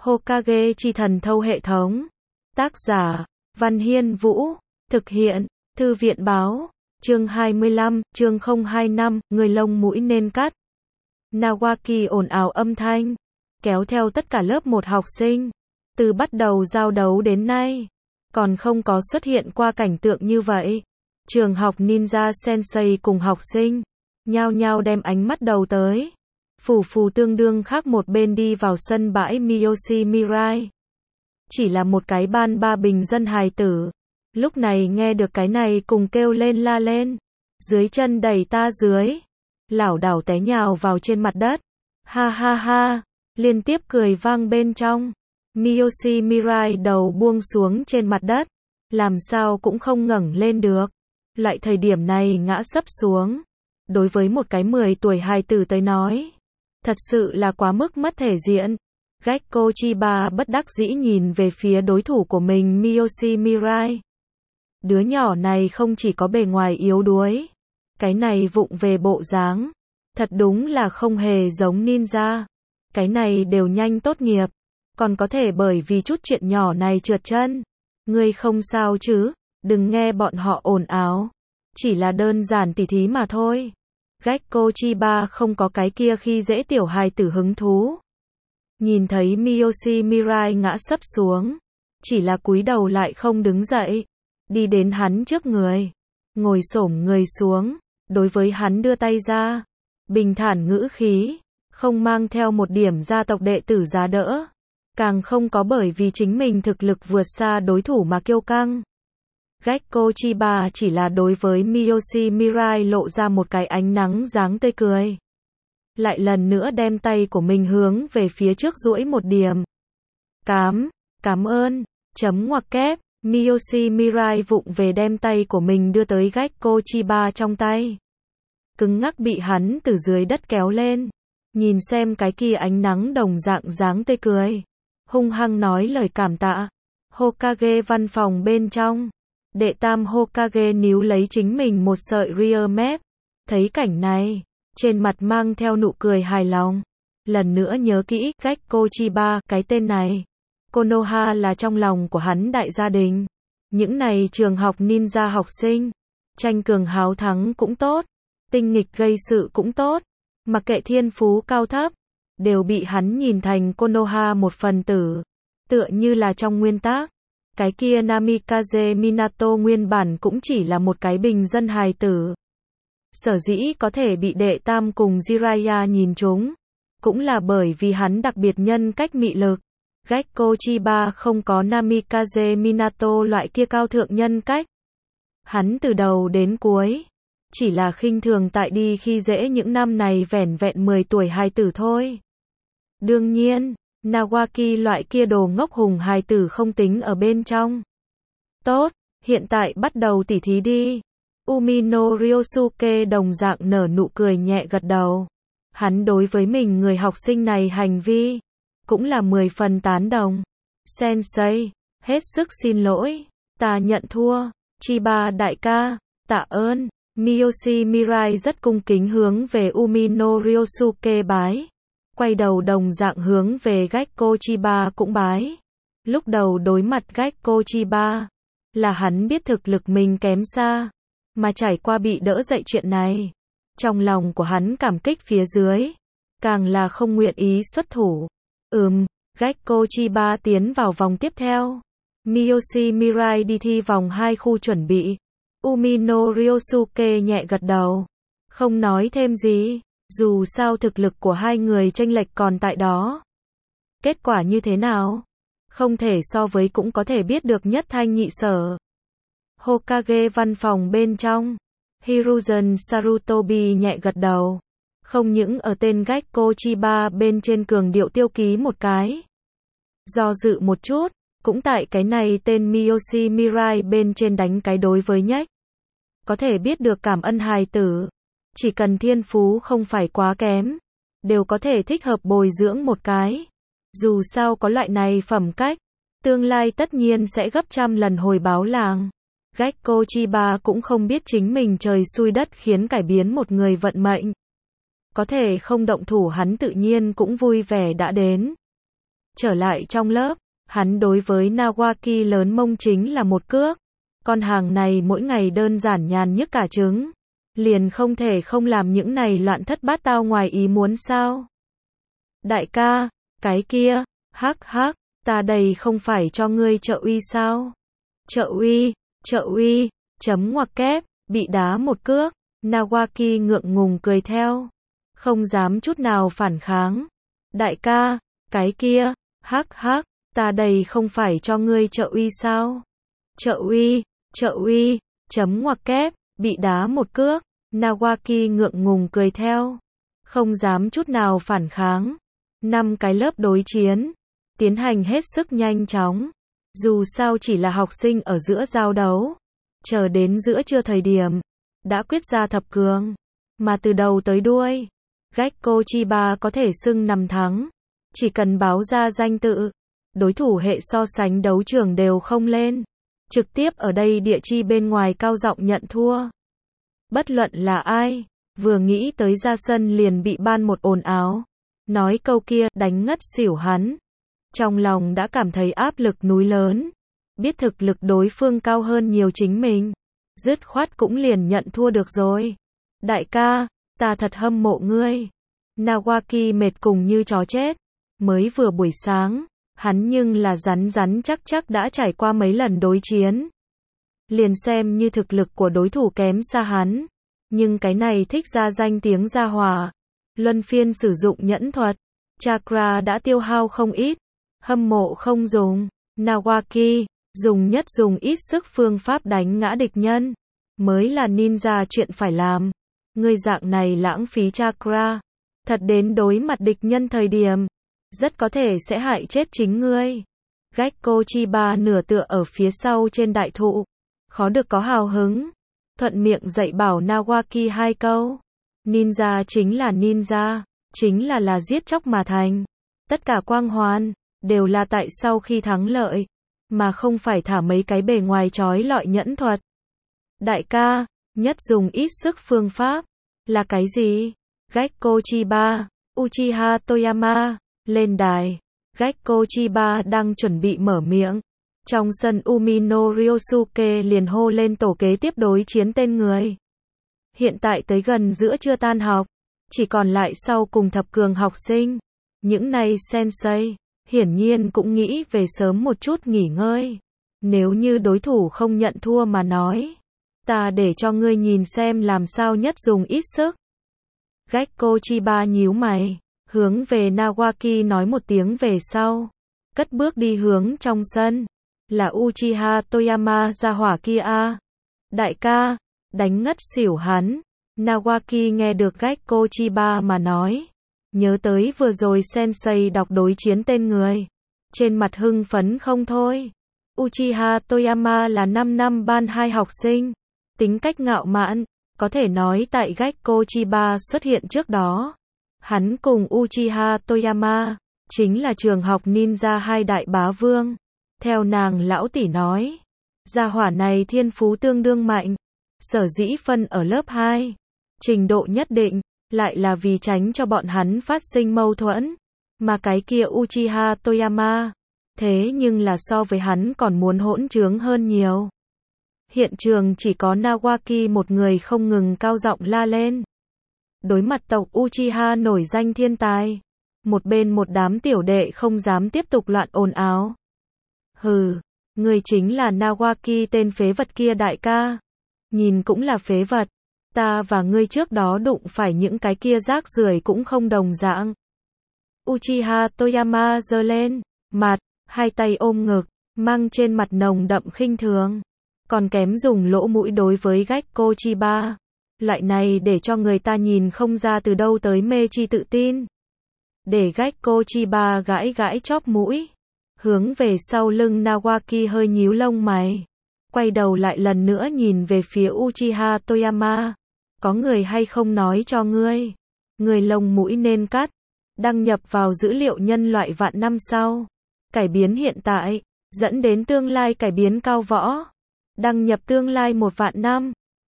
Hokage chi thần thâu hệ thống. Tác giả, Văn Hiên Vũ. Thực hiện, Thư viện báo. Chương 25, chương 025, người lông mũi nên cắt. Nawaki ồn ào âm thanh, kéo theo tất cả lớp 1 học sinh. Từ bắt đầu giao đấu đến nay, còn không có xuất hiện qua cảnh tượng như vậy. Trường học Ninja Sensei cùng học sinh, nhao nhao đem ánh mắt đầu tới. Phù phù tương đương khác một bên đi vào sân bãi Miyoshi Mirai. Chỉ là một cái ban ba bình dân hài tử. Lúc này nghe được cái này cùng kêu lên la lên. Dưới chân đẩy ta dưới. Lảo đảo té nhào vào trên mặt đất. Ha ha ha. Liên tiếp cười vang bên trong. Miyoshi Mirai đầu buông xuống trên mặt đất. Làm sao cũng không ngẩng lên được. Loại thời điểm này ngã sấp xuống. Đối với một cái 10 tuổi hài tử tới nói. Thật sự là quá mức mất thể diện. Gekko Chiba bất đắc dĩ nhìn về phía đối thủ của mình Miyoshi Mirai. Đứa nhỏ này không chỉ có bề ngoài yếu đuối. Cái này vụng về bộ dáng. Thật đúng là không hề giống ninja. Cái này đều nhanh tốt nghiệp. Còn có thể bởi vì chút chuyện nhỏ này trượt chân. Ngươi không sao chứ? Đừng nghe bọn họ ồn ào. Chỉ là đơn giản tỉ thí mà thôi. Gekko Chiba không có cái kia khi dễ tiểu hài tử hứng thú. Nhìn thấy Miyoshi Mirai ngã sấp xuống. Chỉ là cúi đầu lại không đứng dậy. Đi đến hắn trước người. Ngồi xổm người xuống. Đối với hắn đưa tay ra. Bình thản ngữ khí. Không mang theo một điểm gia tộc đệ tử giá đỡ. Càng không có bởi vì chính mình thực lực vượt xa đối thủ mà kiêu căng. Gekko Chiba chỉ là đối với Miyoshi Mirai lộ ra một cái ánh nắng dáng tươi cười. Lại lần nữa đem tay của mình hướng về phía trước duỗi một điểm. Cảm ơn, chấm ngoặc kép. Miyoshi Mirai vụng về đem tay của mình đưa tới Gekko Chiba trong tay. Cứng ngắc bị hắn từ dưới đất kéo lên. Nhìn xem cái kia ánh nắng đồng dạng dáng tươi cười. Hung hăng nói lời cảm tạ. Hokage văn phòng bên trong. Đệ tam Hokage níu lấy chính mình một sợi rear mép. Thấy cảnh này, trên mặt mang theo nụ cười hài lòng. Lần nữa nhớ kỹ, Gekko Chiba, cái tên này. Konoha là trong lòng của hắn đại gia đình. Những này trường học ninja học sinh. Tranh cường háo thắng cũng tốt. Tinh nghịch gây sự cũng tốt. Mặc kệ thiên phú cao thấp. Đều bị hắn nhìn thành Konoha một phần tử. Tựa như là trong nguyên tác. Cái kia Namikaze Minato nguyên bản cũng chỉ là một cái bình dân hài tử. Sở dĩ có thể bị đệ tam cùng Jiraiya nhìn trúng. Cũng là bởi vì hắn đặc biệt nhân cách mị lực. Gekko Chiba không có Namikaze Minato loại kia cao thượng nhân cách. Hắn từ đầu đến cuối. Chỉ là khinh thường tại đi khi dễ những năm này vẻn vẹn 10 tuổi hài tử thôi. Đương nhiên. Nawaki loại kia đồ ngốc hùng hài tử không tính ở bên trong. Tốt, hiện tại bắt đầu tỉ thí đi. Umino Ryosuke đồng dạng nở nụ cười nhẹ gật đầu. Hắn đối với mình người học sinh này hành vi, cũng là 10 phần tán đồng. Sensei, hết sức xin lỗi, ta nhận thua. Chiba đại ca, tạ ơn. Miyoshi Mirai rất cung kính hướng về Umino Ryosuke bái. Quay đầu đồng dạng hướng về Gekko Chiba cũng bái. Lúc đầu đối mặt Gekko Chiba, là hắn biết thực lực mình kém xa, mà trải qua bị đỡ dậy chuyện này. Trong lòng của hắn cảm kích phía dưới, càng là không nguyện ý xuất thủ. Gekko Chiba tiến vào vòng tiếp theo. Miyoshi Mirai đi thi vòng 2 khu chuẩn bị. Umino Ryosuke nhẹ gật đầu. Không nói thêm gì. Dù sao thực lực của hai người chênh lệch còn tại đó. Kết quả như thế nào? Không thể so với cũng có thể biết được nhất thanh nhị sở. Hokage văn phòng bên trong. Hiruzen Sarutobi nhẹ gật đầu. Không những ở tên Gekko Chiba bên trên cường điệu tiêu ký một cái. Do dự một chút, cũng tại cái này tên Miyoshi Mirai bên trên đánh cái đối với nhách. Có thể biết được cảm ơn hài tử. Chỉ cần thiên phú không phải quá kém, đều có thể thích hợp bồi dưỡng một cái. Dù sao có loại này phẩm cách, tương lai tất nhiên sẽ gấp trăm lần hồi báo làng. Gekko Chiba cũng không biết chính mình trời xui đất khiến cải biến một người vận mệnh. Có thể không động thủ hắn tự nhiên cũng vui vẻ đã đến. Trở lại trong lớp, hắn đối với Nawaki lớn mông chính là một cước. Con hàng này mỗi ngày đơn giản nhàn nhức cả trứng. Liền không thể không làm những này loạn thất bát tao ngoài ý muốn sao? Đại ca, cái kia, hắc hắc, ta đây không phải cho ngươi trợ uy sao? Trợ uy, chấm ngoặc kép, bị đá một cước, Nawaki ngượng ngùng cười theo. Không dám chút nào phản kháng. Đại ca, cái kia, hắc hắc, ta đây không phải cho ngươi trợ uy sao? Trợ uy, chấm ngoặc kép, bị đá một cước, Nawaki ngượng ngùng cười theo. Không dám chút nào phản kháng. 5 cái lớp đối chiến, tiến hành hết sức nhanh chóng. Dù sao chỉ là học sinh ở giữa giao đấu. Chờ đến giữa trưa thời điểm, đã quyết ra thập cường. Mà từ đầu tới đuôi, Gekko Chiba có thể xưng nằm thắng. Chỉ cần báo ra danh tự, đối thủ hệ so sánh đấu trường đều không lên. Trực tiếp ở đây địa chi bên ngoài cao giọng nhận thua. Bất luận là ai, vừa nghĩ tới ra sân liền bị ban một ồn ào. Nói câu kia, đánh ngất xỉu hắn. Trong lòng đã cảm thấy áp lực núi lớn. Biết thực lực đối phương cao hơn nhiều chính mình. Dứt khoát cũng liền nhận thua được rồi. Đại ca, ta thật hâm mộ ngươi. Nawaki mệt cùng như chó chết. Mới vừa buổi sáng, hắn nhưng là rắn chắc đã trải qua mấy lần đối chiến. Liền xem như thực lực của đối thủ kém xa hắn. Nhưng cái này thích ra danh tiếng ra hỏa. Luân phiên sử dụng nhẫn thuật. Chakra đã tiêu hao không ít. Hâm mộ không dùng. Nawaki, dùng nhất dùng ít sức phương pháp đánh ngã địch nhân. Mới là ninja chuyện phải làm. Ngươi dạng này lãng phí chakra. Thật đến đối mặt địch nhân thời điểm. Rất có thể sẽ hại chết chính ngươi. Gekko Chiba nửa tựa ở phía sau trên đại thụ. Khó được có hào hứng. Thuận miệng dạy bảo Nawaki 2 câu. Ninja chính là ninja. Chính là giết chóc mà thành. Tất cả quang hoàn, đều là tại sau khi thắng lợi. Mà không phải thả mấy cái bề ngoài trói lọi nhẫn thuật. Đại ca, nhất dùng ít sức phương pháp. Là cái gì? Gekko Chiba, Uchiha Toyama, lên đài. Gekko Chiba đang chuẩn bị mở miệng. Trong sân Umino Ryosuke liền hô lên tổ kế tiếp đối chiến tên người. Hiện tại tới gần giữa trưa tan học. Chỉ còn lại sau cùng thập cường học sinh. Những này sensei, hiển nhiên cũng nghĩ về sớm một chút nghỉ ngơi. Nếu như đối thủ không nhận thua mà nói. Ta để cho ngươi nhìn xem làm sao nhất dùng ít sức. Gekko Chiba nhíu mày. Hướng về Nawaki nói một tiếng về sau. Cất bước đi hướng trong sân. Là Uchiha Toyama gia hỏa kia. Đại ca, đánh ngất xỉu hắn. Nawaki nghe được Gekko Chiba mà nói. Nhớ tới vừa rồi sensei đọc đối chiến tên người. Trên mặt hưng phấn không thôi. Uchiha Toyama là 5 năm ban 2 học sinh. Tính cách ngạo mạn. Có thể nói tại Gekko Chiba xuất hiện trước đó. Hắn cùng Uchiha Toyama. Chính là trường học ninja 2 đại bá vương. Theo nàng lão tỷ nói. Gia hỏa này thiên phú tương đương mạnh. Sở dĩ phân ở lớp 2. Trình độ nhất định. Lại là vì tránh cho bọn hắn phát sinh mâu thuẫn. Mà cái kia Uchiha Toyama. Thế nhưng là so với hắn còn muốn hỗn trướng hơn nhiều. Hiện trường chỉ có Nawaki một người không ngừng cao giọng la lên. Đối mặt tộc Uchiha nổi danh thiên tài. Một bên một đám tiểu đệ không dám tiếp tục loạn ồn ào. Hừ, người chính là Nawaki tên phế vật kia đại ca. Nhìn cũng là phế vật. Ta và ngươi trước đó đụng phải những cái kia rác rưởi cũng không đồng dạng. Uchiha Toyama giơ lên mặt, 2 tay ôm ngực, mang trên mặt nồng đậm khinh thường. Còn kém dùng lỗ mũi đối với Gekko Chiba. Loại này để cho người ta nhìn không ra từ đâu tới mê chi tự tin. Để Gekko Chiba gãi gãi chóp mũi. Hướng về sau lưng Nawaki hơi nhíu lông mày. Quay đầu lại lần nữa nhìn về phía Uchiha Toyama. Có người hay không nói cho ngươi. Người lông mũi nên cắt. Đăng nhập vào dữ liệu nhân loại vạn năm sau. Cải biến hiện tại. Dẫn đến tương lai cải biến cao võ. Đăng nhập tương lai 1 vạn năm.